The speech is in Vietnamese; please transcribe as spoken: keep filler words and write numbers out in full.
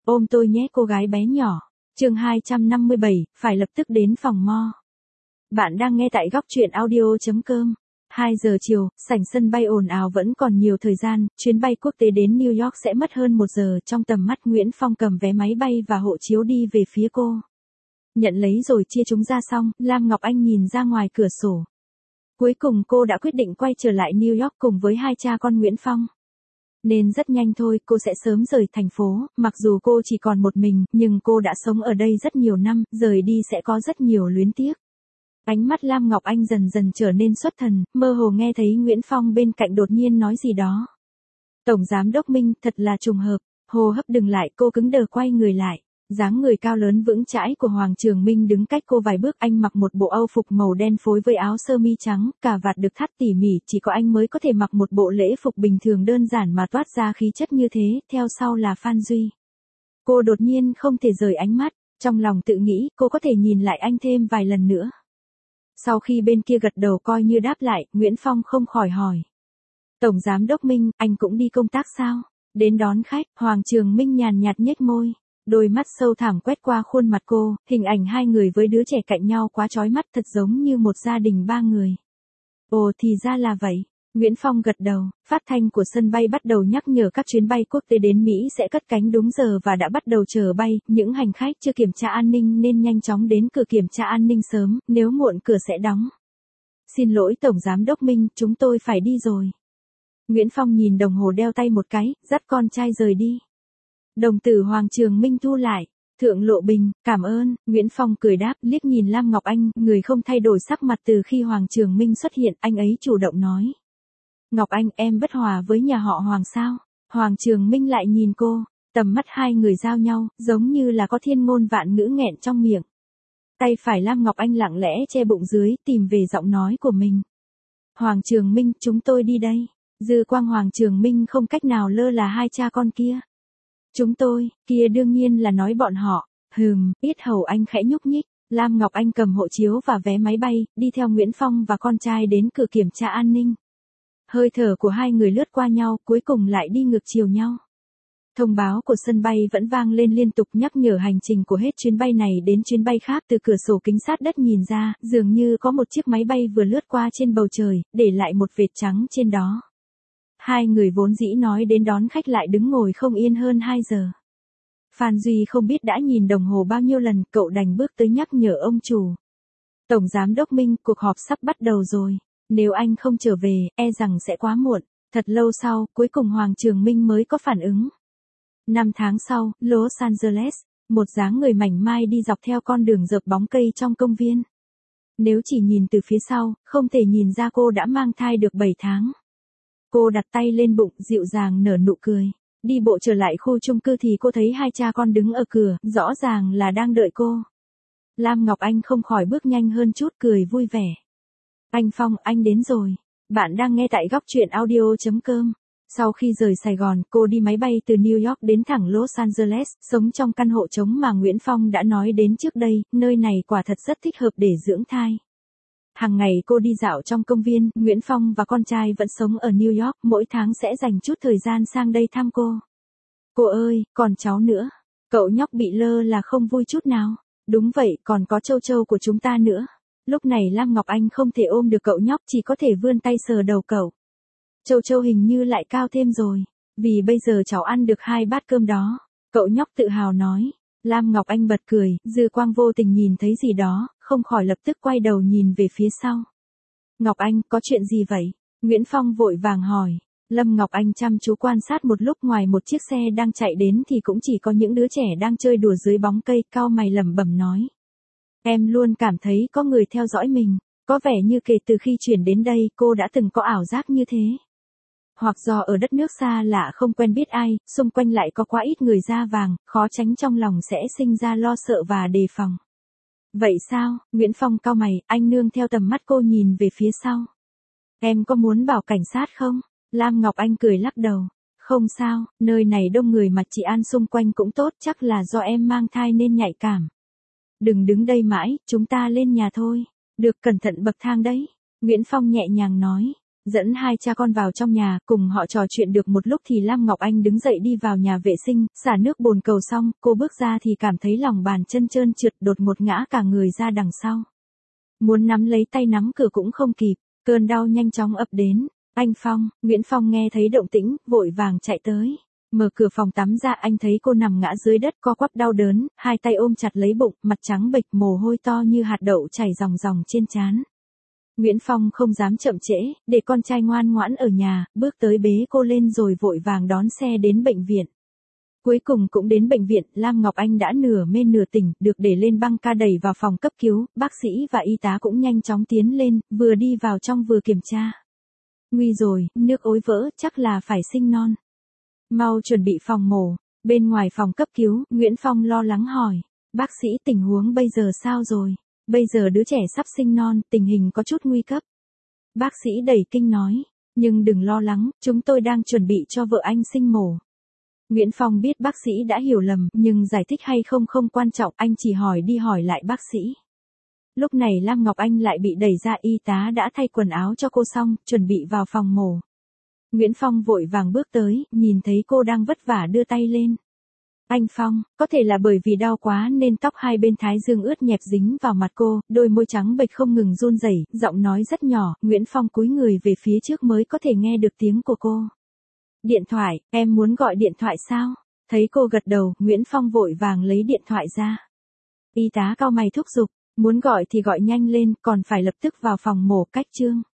Ôm tôi nhé cô gái bé nhỏ. Chương hai trăm năm mươi bảy, phải lập tức đến phòng mo. Bạn đang nghe tại góc truyện audio chấm com. hai giờ chiều, sảnh sân bay ồn ào vẫn còn nhiều thời gian, chuyến bay quốc tế đến New York sẽ mất hơn một giờ. Trong tầm mắt Nguyễn Phong cầm vé máy bay và hộ chiếu đi về phía cô. Nhận lấy rồi chia chúng ra xong, Lam Ngọc Anh nhìn ra ngoài cửa sổ. Cuối cùng cô đã quyết định quay trở lại New York cùng với hai cha con Nguyễn Phong. Nên rất nhanh thôi, cô sẽ sớm rời thành phố, mặc dù cô chỉ còn một mình, nhưng cô đã sống ở đây rất nhiều năm, rời đi sẽ có rất nhiều luyến tiếc. Ánh mắt Lam Ngọc Anh dần dần trở nên xuất thần, mơ hồ nghe thấy Nguyễn Phong bên cạnh đột nhiên nói gì đó. Tổng giám đốc Minh, thật là trùng hợp, hô hấp dừng lại, cô cứng đờ quay người lại. Dáng người cao lớn vững chãi của Hoàng Trường Minh đứng cách cô vài bước, anh mặc một bộ âu phục màu đen phối với áo sơ mi trắng, cà vạt được thắt tỉ mỉ, chỉ có anh mới có thể mặc một bộ lễ phục bình thường đơn giản mà toát ra khí chất như thế, theo sau là Phan Duy. Cô đột nhiên không thể rời ánh mắt, trong lòng tự nghĩ cô có thể nhìn lại anh thêm vài lần nữa. Sau khi bên kia gật đầu coi như đáp lại, Nguyễn Phong không khỏi hỏi. Tổng giám đốc Minh, anh cũng đi công tác sao? Đến đón khách, Hoàng Trường Minh nhàn nhạt nhếch môi. Đôi mắt sâu thẳm quét qua khuôn mặt cô, hình ảnh hai người với đứa trẻ cạnh nhau quá chói mắt, thật giống như một gia đình ba người. Ồ, thì ra là vậy. Nguyễn Phong gật đầu, phát thanh của sân bay bắt đầu nhắc nhở các chuyến bay quốc tế đến Mỹ sẽ cất cánh đúng giờ và đã bắt đầu chờ bay, những hành khách chưa kiểm tra an ninh nên nhanh chóng đến cửa kiểm tra an ninh sớm, nếu muộn cửa sẽ đóng. Xin lỗi Tổng Giám đốc Minh, chúng tôi phải đi rồi. Nguyễn Phong nhìn đồng hồ đeo tay một cái, dắt con trai rời đi. Đồng tử Hoàng Trường Minh thu lại. Thượng Lộ Bình, cảm ơn, Nguyễn Phong cười đáp, liếc nhìn Lam Ngọc Anh, người không thay đổi sắc mặt từ khi Hoàng Trường Minh xuất hiện, anh ấy chủ động nói. Ngọc Anh, em bất hòa với nhà họ Hoàng sao? Hoàng Trường Minh lại nhìn cô, tầm mắt hai người giao nhau, giống như là có thiên ngôn vạn ngữ nghẹn trong miệng. Tay phải Lam Ngọc Anh lặng lẽ che bụng dưới, tìm về giọng nói của mình. Hoàng Trường Minh, chúng tôi đi đây. Dư quang Hoàng Trường Minh không cách nào lơ là hai cha con kia. Chúng tôi, kia đương nhiên là nói bọn họ. Hừm, yết hầu anh khẽ nhúc nhích. Lam Ngọc Anh cầm hộ chiếu và vé máy bay, đi theo Nguyễn Phong và con trai đến cửa kiểm tra an ninh. Hơi thở của hai người lướt qua nhau, cuối cùng lại đi ngược chiều nhau. Thông báo của sân bay vẫn vang lên liên tục nhắc nhở hành trình của hết chuyến bay này đến chuyến bay khác. Từ cửa sổ kính sát đất nhìn ra, dường như có một chiếc máy bay vừa lướt qua trên bầu trời, để lại một vệt trắng trên đó. Hai người vốn dĩ nói đến đón khách lại đứng ngồi không yên hơn hai giờ. Phan Duy không biết đã nhìn đồng hồ bao nhiêu lần, cậu đành bước tới nhắc nhở ông chủ. Tổng Giám đốc Minh, cuộc họp sắp bắt đầu rồi. Nếu anh không trở về, e rằng sẽ quá muộn. Thật lâu sau, cuối cùng Hoàng Trường Minh mới có phản ứng. Năm tháng sau, Los Angeles, một dáng người mảnh mai đi dọc theo con đường rợp bóng cây trong công viên. Nếu chỉ nhìn từ phía sau, không thể nhìn ra cô đã mang thai được bảy tháng. Cô đặt tay lên bụng, dịu dàng nở nụ cười. Đi bộ trở lại khu chung cư thì cô thấy hai cha con đứng ở cửa, rõ ràng là đang đợi cô. Lam Ngọc Anh không khỏi bước nhanh hơn chút, cười vui vẻ. Anh Phong, anh đến rồi. Bạn đang nghe tại góc truyện audio chấm com. Sau khi rời Sài Gòn, cô đi máy bay từ New York đến thẳng Los Angeles, sống trong căn hộ trống mà Nguyễn Phong đã nói đến trước đây, nơi này quả thật rất thích hợp để dưỡng thai. Hàng ngày cô đi dạo trong công viên, Nguyễn Phong và con trai vẫn sống ở New York, mỗi tháng sẽ dành chút thời gian sang đây thăm cô. Cô ơi, còn cháu nữa. Cậu nhóc bị lơ là không vui chút nào. Đúng vậy, còn có Châu Châu của chúng ta nữa. Lúc này Lam Ngọc Anh không thể ôm được cậu nhóc, chỉ có thể vươn tay sờ đầu cậu. Châu Châu hình như lại cao thêm rồi. Vì bây giờ cháu ăn được hai bát cơm đó. Cậu nhóc tự hào nói. Lam Ngọc Anh bật cười, dư quang vô tình nhìn thấy gì đó, không khỏi lập tức quay đầu nhìn về phía sau. Ngọc Anh, có chuyện gì vậy? Nguyễn Phong vội vàng hỏi. Lâm Ngọc Anh chăm chú quan sát một lúc, ngoài một chiếc xe đang chạy đến thì cũng chỉ có những đứa trẻ đang chơi đùa dưới bóng cây, cau mày lẩm bẩm nói. Em luôn cảm thấy có người theo dõi mình, có vẻ như kể từ khi chuyển đến đây cô đã từng có ảo giác như thế. Hoặc do ở đất nước xa lạ không quen biết ai, xung quanh lại có quá ít người da vàng, khó tránh trong lòng sẽ sinh ra lo sợ và đề phòng. Vậy sao? Nguyễn Phong cau mày, anh nương theo tầm mắt cô nhìn về phía sau. Em có muốn bảo cảnh sát không? Lam Ngọc Anh cười lắc đầu. Không sao, nơi này đông người mà chị an xung quanh cũng tốt, chắc là do em mang thai nên nhạy cảm. Đừng đứng đây mãi, chúng ta lên nhà thôi. Được, cẩn thận bậc thang đấy. Nguyễn Phong nhẹ nhàng nói. Dẫn hai cha con vào trong nhà, cùng họ trò chuyện được một lúc thì Lam Ngọc Anh đứng dậy đi vào nhà vệ sinh, xả nước bồn cầu xong, cô bước ra thì cảm thấy lòng bàn chân trơn trượt, đột ngột ngã cả người ra đằng sau. Muốn nắm lấy tay nắm cửa cũng không kịp, cơn đau nhanh chóng ập đến. Anh Phong, Nguyễn Phong nghe thấy động tĩnh, vội vàng chạy tới. Mở cửa phòng tắm ra, anh thấy cô nằm ngã dưới đất co quắp đau đớn, hai tay ôm chặt lấy bụng, mặt trắng bệch, mồ hôi to như hạt đậu chảy ròng ròng trên trán. Nguyễn Phong không dám chậm trễ, để con trai ngoan ngoãn ở nhà, bước tới bế cô lên rồi vội vàng đón xe đến bệnh viện. Cuối cùng cũng đến bệnh viện, Lam Ngọc Anh đã nửa mê nửa tỉnh, được để lên băng ca đẩy vào phòng cấp cứu, bác sĩ và y tá cũng nhanh chóng tiến lên, vừa đi vào trong vừa kiểm tra. Nguy rồi, nước ối vỡ, chắc là phải sinh non. Mau chuẩn bị phòng mổ. Bên ngoài phòng cấp cứu, Nguyễn Phong lo lắng hỏi. Bác sĩ, tình huống bây giờ sao rồi? Bây giờ đứa trẻ sắp sinh non, tình hình có chút nguy cấp. Bác sĩ đầy kinh nói. Nhưng đừng lo lắng, chúng tôi đang chuẩn bị cho vợ anh sinh mổ. Nguyễn Phong biết bác sĩ đã hiểu lầm, nhưng giải thích hay không không quan trọng, anh chỉ hỏi đi hỏi lại bác sĩ. Lúc này Lam Ngọc Anh lại bị đẩy ra, y tá đã thay quần áo cho cô xong, chuẩn bị vào phòng mổ. Nguyễn Phong vội vàng bước tới, nhìn thấy cô đang vất vả đưa tay lên. Anh Phong, có thể là bởi vì đau quá nên tóc hai bên thái dương ướt nhẹp dính vào mặt cô, đôi môi trắng bệch không ngừng run rẩy, giọng nói rất nhỏ, Nguyễn Phong cúi người về phía trước mới có thể nghe được tiếng của cô. Điện thoại, em muốn gọi điện thoại sao? Thấy cô gật đầu, Nguyễn Phong vội vàng lấy điện thoại ra. Y tá cau mày thúc giục, muốn gọi thì gọi nhanh lên, còn phải lập tức vào phòng mổ, cách chương.